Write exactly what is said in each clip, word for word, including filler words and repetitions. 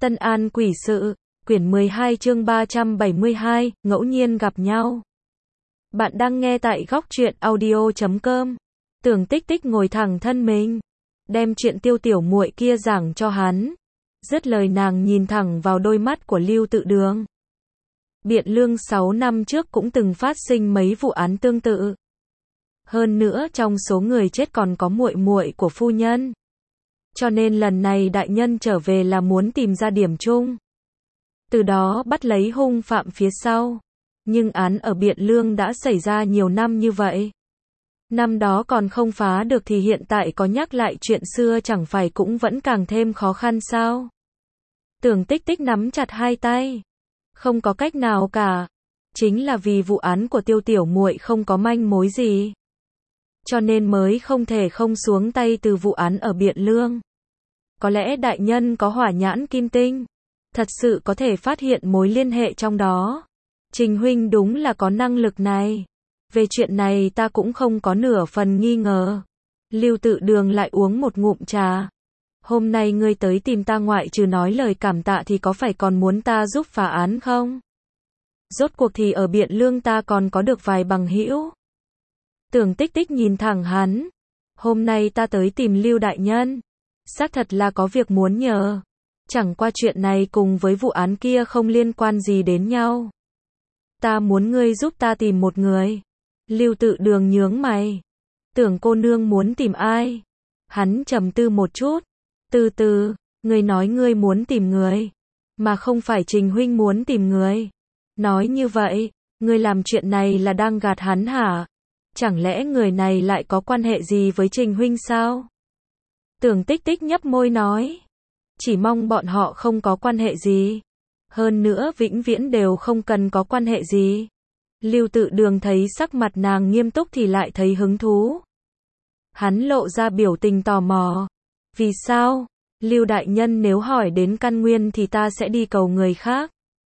Tân An Quỷ Sự, quyển mười hai chương ba trăm bảy mươi hai, ngẫu nhiên gặp nhau. Bạn đang nghe tại góc truyện audio chấm com. Tưởng Tích Tích ngồi thẳng thân mình, đem chuyện Tiêu tiểu muội kia giảng cho hắn. Dứt lời nàng nhìn thẳng vào đôi mắt của Lưu Tự Đường. Biện Lương sáu năm trước cũng từng phát sinh mấy vụ án tương tự. Hơn nữa trong số người chết còn có muội muội của phu nhân. Cho nên lần này đại nhân trở về là muốn tìm ra điểm chung. Từ đó bắt lấy hung phạm phía sau. Nhưng án ở Biện Lương đã xảy ra nhiều năm như vậy. Năm đó còn không phá được thì hiện tại có nhắc lại chuyện xưa chẳng phải cũng vẫn càng thêm khó khăn sao? Tưởng Tích Tích nắm chặt hai tay. Không có cách nào cả. Chính là vì vụ án của Tiêu tiểu muội không có manh mối gì. Cho nên mới không thể không xuống tay từ vụ án ở Biện Lương. Có lẽ đại nhân có hỏa nhãn kim tinh. Thật sự có thể phát hiện mối liên hệ trong đó. Trình huynh đúng là có năng lực này. Về chuyện này ta cũng không có nửa phần nghi ngờ. Lưu Tự Đường lại uống một ngụm trà. Hôm nay ngươi tới tìm ta ngoại trừ nói lời cảm tạ thì có phải còn muốn ta giúp phá án không? Rốt cuộc thì ở Biện Lương ta còn có được vài bằng hữu. Tưởng Tích Tích nhìn thẳng hắn. Hôm nay ta tới tìm Lưu đại nhân. Xác thật là có việc muốn nhờ. Chẳng qua chuyện này cùng với vụ án kia không liên quan gì đến nhau. Ta muốn ngươi giúp ta tìm một người. Lưu Tự Đường nhướng mày. Tưởng cô nương muốn tìm ai? Hắn trầm tư một chút. Từ từ, ngươi nói ngươi muốn tìm người. Mà không phải Trình huynh muốn tìm người. Nói như vậy, ngươi làm chuyện này là đang gạt hắn hả? Chẳng lẽ người này lại có quan hệ gì với Trình huynh sao? Tưởng Tích Tích nhấp môi nói. Chỉ mong bọn họ không có quan hệ gì. Hơn nữa vĩnh viễn đều không cần có quan hệ gì. Lưu Tự Đường thấy sắc mặt nàng nghiêm túc thì lại thấy hứng thú. Hắn lộ ra biểu tình tò mò. Vì sao? Lưu đại nhân nếu hỏi đến căn nguyên thì ta sẽ đi cầu người khác.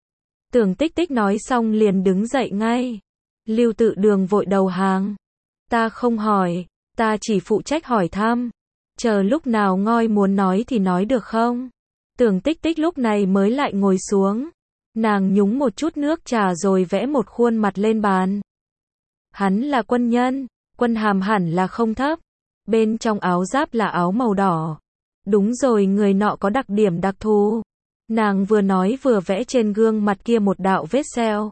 Tưởng Tích Tích nói xong liền đứng dậy ngay. Lưu Tự Đường vội đầu hàng. Ta không hỏi, ta chỉ phụ trách hỏi thăm. Chờ lúc nào ngoi muốn nói thì nói được không? Tưởng Tích Tích lúc này mới lại ngồi xuống. Nàng nhúng một chút nước trà rồi vẽ một khuôn mặt lên bàn. Hắn là quân nhân, quân hàm hẳn là không thấp. Bên trong áo giáp là áo màu đỏ. Đúng rồi, người nọ có đặc điểm đặc thù. Nàng vừa nói vừa vẽ trên gương mặt kia một đạo vết sẹo.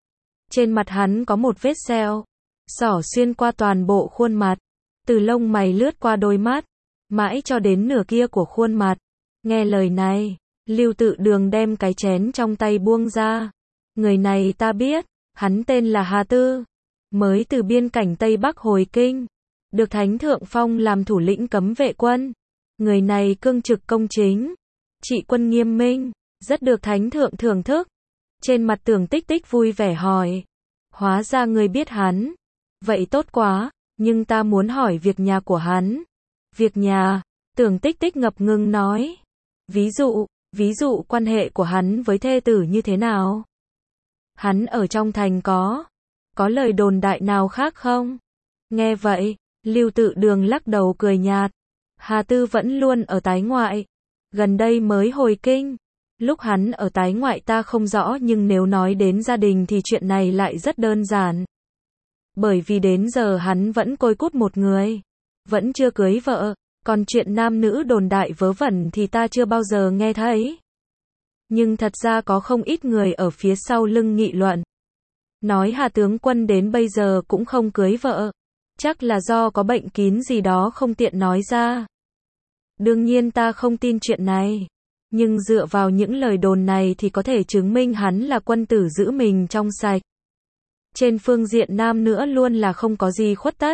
Trên mặt hắn có một vết sẹo, xỏ xuyên qua toàn bộ khuôn mặt. Từ lông mày lướt qua đôi mắt, mãi cho đến nửa kia của khuôn mặt. Nghe lời này, Lưu Tự Đường đem cái chén trong tay buông ra. Người này ta biết, hắn tên là Hà Tư. Mới từ biên cảnh Tây Bắc hồi kinh. Được Thánh Thượng phong làm thủ lĩnh cấm vệ quân. Người này cương trực công chính. Trị quân nghiêm minh, rất được Thánh Thượng thưởng thức. Trên mặt Tưởng Tích Tích vui vẻ hỏi. Hóa ra người biết hắn. Vậy tốt quá, nhưng ta muốn hỏi việc nhà của hắn. Việc nhà, Tưởng Tích Tích ngập ngừng nói. Ví dụ, ví dụ quan hệ của hắn với thê tử như thế nào? Hắn ở trong thành có, có lời đồn đại nào khác không? Nghe vậy, Lưu Tự Đường lắc đầu cười nhạt. Hà Tư vẫn luôn ở tái ngoại. Gần đây mới hồi kinh. Lúc hắn ở tái ngoại ta không rõ nhưng nếu nói đến gia đình thì chuyện này lại rất đơn giản. Bởi vì đến giờ hắn vẫn côi cút một người. Vẫn chưa cưới vợ. Còn chuyện nam nữ đồn đại vớ vẩn thì ta chưa bao giờ nghe thấy. Nhưng thật ra có không ít người ở phía sau lưng nghị luận. Nói Hà tướng quân đến bây giờ cũng không cưới vợ. Chắc là do có bệnh kín gì đó không tiện nói ra. Đương nhiên ta không tin chuyện này. Nhưng dựa vào những lời đồn này thì có thể chứng minh hắn là quân tử giữ mình trong sạch. Trên phương diện nam nữa luôn là không có gì khuất tất.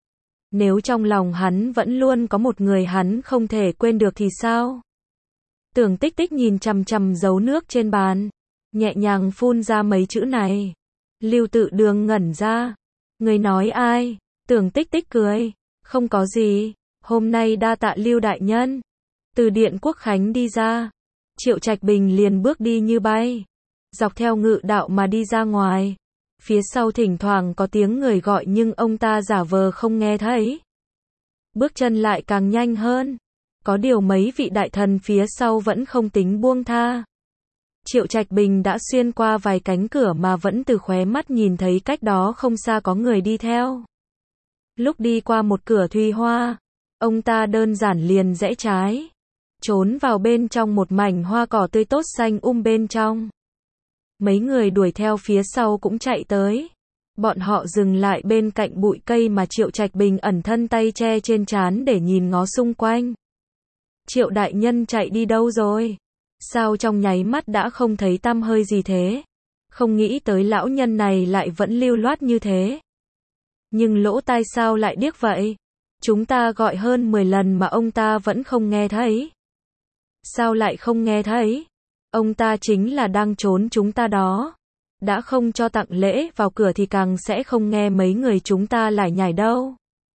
Nếu trong lòng hắn vẫn luôn có một người hắn không thể quên được thì sao? Tưởng Tích Tích nhìn chằm chằm dấu nước trên bàn. Nhẹ nhàng phun ra mấy chữ này. Lưu Tự Đường ngẩn ra. Người nói ai? Tưởng Tích Tích cười. Không có gì. Hôm nay đa tạ Lưu đại nhân. Từ điện Quốc Khánh đi ra. Triệu Trạch Bình liền bước đi như bay. Dọc theo ngự đạo mà đi ra ngoài. Phía sau thỉnh thoảng có tiếng người gọi nhưng ông ta giả vờ không nghe thấy. Bước chân lại càng nhanh hơn. Có điều mấy vị đại thần phía sau vẫn không tính buông tha. Triệu Trạch Bình đã xuyên qua vài cánh cửa mà vẫn từ khóe mắt nhìn thấy cách đó không xa có người đi theo. Lúc đi qua một cửa thùy hoa, ông ta đơn giản liền rẽ trái, trốn vào bên trong một mảnh hoa cỏ tươi tốt xanh um bên trong. Mấy người đuổi theo phía sau cũng chạy tới. Bọn họ dừng lại bên cạnh bụi cây mà Triệu Trạch Bình ẩn thân tay che trên trán để nhìn ngó xung quanh. Triệu đại nhân chạy đi đâu rồi? Sao trong nháy mắt đã không thấy tăm hơi gì thế? Không nghĩ tới lão nhân này lại vẫn lưu loát như thế. Nhưng lỗ tai sao lại điếc vậy? Chúng ta gọi hơn mười lần mà ông ta vẫn không nghe thấy. Sao lại không nghe thấy? Ông ta chính là đang trốn chúng ta đó. Đã không cho tặng lễ vào cửa thì càng sẽ không nghe mấy người chúng ta lải nhải đâu.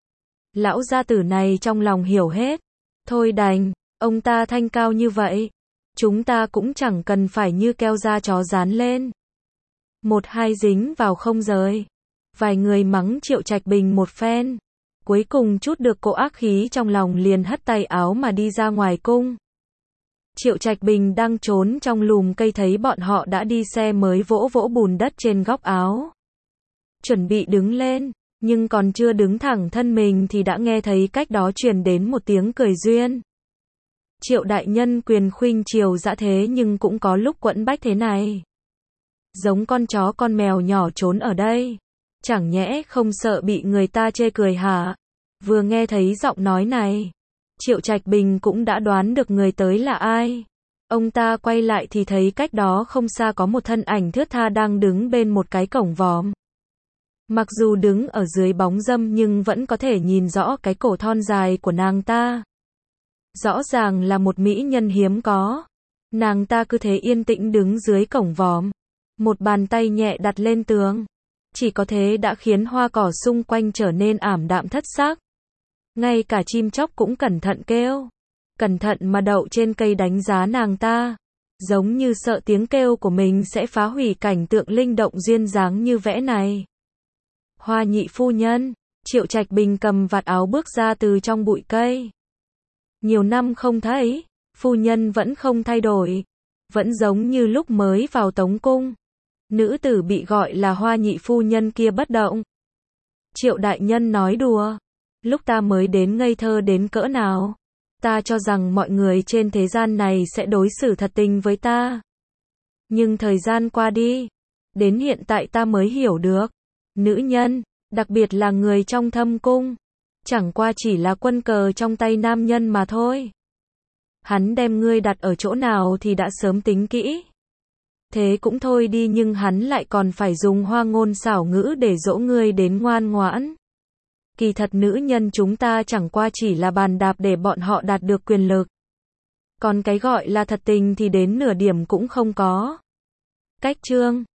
Lão gia tử này trong lòng hiểu hết. Thôi đành, ông ta thanh cao như vậy. Chúng ta cũng chẳng cần phải như keo da chó dán lên. Một hai dính vào không rời. Vài người mắng Triệu Trạch Bình một phen. Cuối cùng chút được cỗ ác khí trong lòng liền hất tay áo mà đi ra ngoài cung. Triệu Trạch Bình đang trốn trong lùm cây thấy bọn họ đã đi xe mới vỗ vỗ bùn đất trên góc áo. Chuẩn bị đứng lên, nhưng còn chưa đứng thẳng thân mình thì đã nghe thấy cách đó truyền đến một tiếng cười duyên. Triệu đại nhân quyền khuynh triều dã thế nhưng cũng có lúc quẫn bách thế này. Giống con chó con mèo nhỏ trốn ở đây. Chẳng nhẽ không sợ bị người ta chê cười hả? Vừa nghe thấy giọng nói này, Triệu Trạch Bình cũng đã đoán được người tới là ai. Ông ta quay lại thì thấy cách đó không xa có một thân ảnh thướt tha đang đứng bên một cái cổng vòm. Mặc dù đứng ở dưới bóng râm nhưng vẫn có thể nhìn rõ cái cổ thon dài của nàng ta. Rõ ràng là một mỹ nhân hiếm có. Nàng ta cứ thế yên tĩnh đứng dưới cổng vòm. Một bàn tay nhẹ đặt lên tường. Chỉ có thế đã khiến hoa cỏ xung quanh trở nên ảm đạm thất sắc. Ngay cả chim chóc cũng cẩn thận kêu. Cẩn thận mà đậu trên cây đánh giá nàng ta. Giống như sợ tiếng kêu của mình sẽ phá hủy cảnh tượng linh động duyên dáng như vẽ này. Hoa nhị phu nhân, Triệu Trạch Bình cầm vạt áo bước ra từ trong bụi cây. Nhiều năm không thấy, phu nhân vẫn không thay đổi. Vẫn giống như lúc mới vào Tống Cung. Nữ tử bị gọi là Hoa nhị phu nhân kia bất động. Triệu đại nhân nói đùa. Lúc ta mới đến ngây thơ đến cỡ nào. Ta cho rằng mọi người trên thế gian này sẽ đối xử thật tình với ta. Nhưng thời gian qua đi. Đến hiện tại ta mới hiểu được. Nữ nhân, đặc biệt là người trong thâm cung. Chẳng qua chỉ là quân cờ trong tay nam nhân mà thôi. Hắn đem ngươi đặt ở chỗ nào thì đã sớm tính kỹ. Thế cũng thôi đi nhưng hắn lại còn phải dùng hoa ngôn xảo ngữ để dỗ ngươi đến ngoan ngoãn. Kỳ thật nữ nhân chúng ta chẳng qua chỉ là bàn đạp để bọn họ đạt được quyền lực. Còn cái gọi là thật tình thì đến nửa điểm cũng không có. Cách chương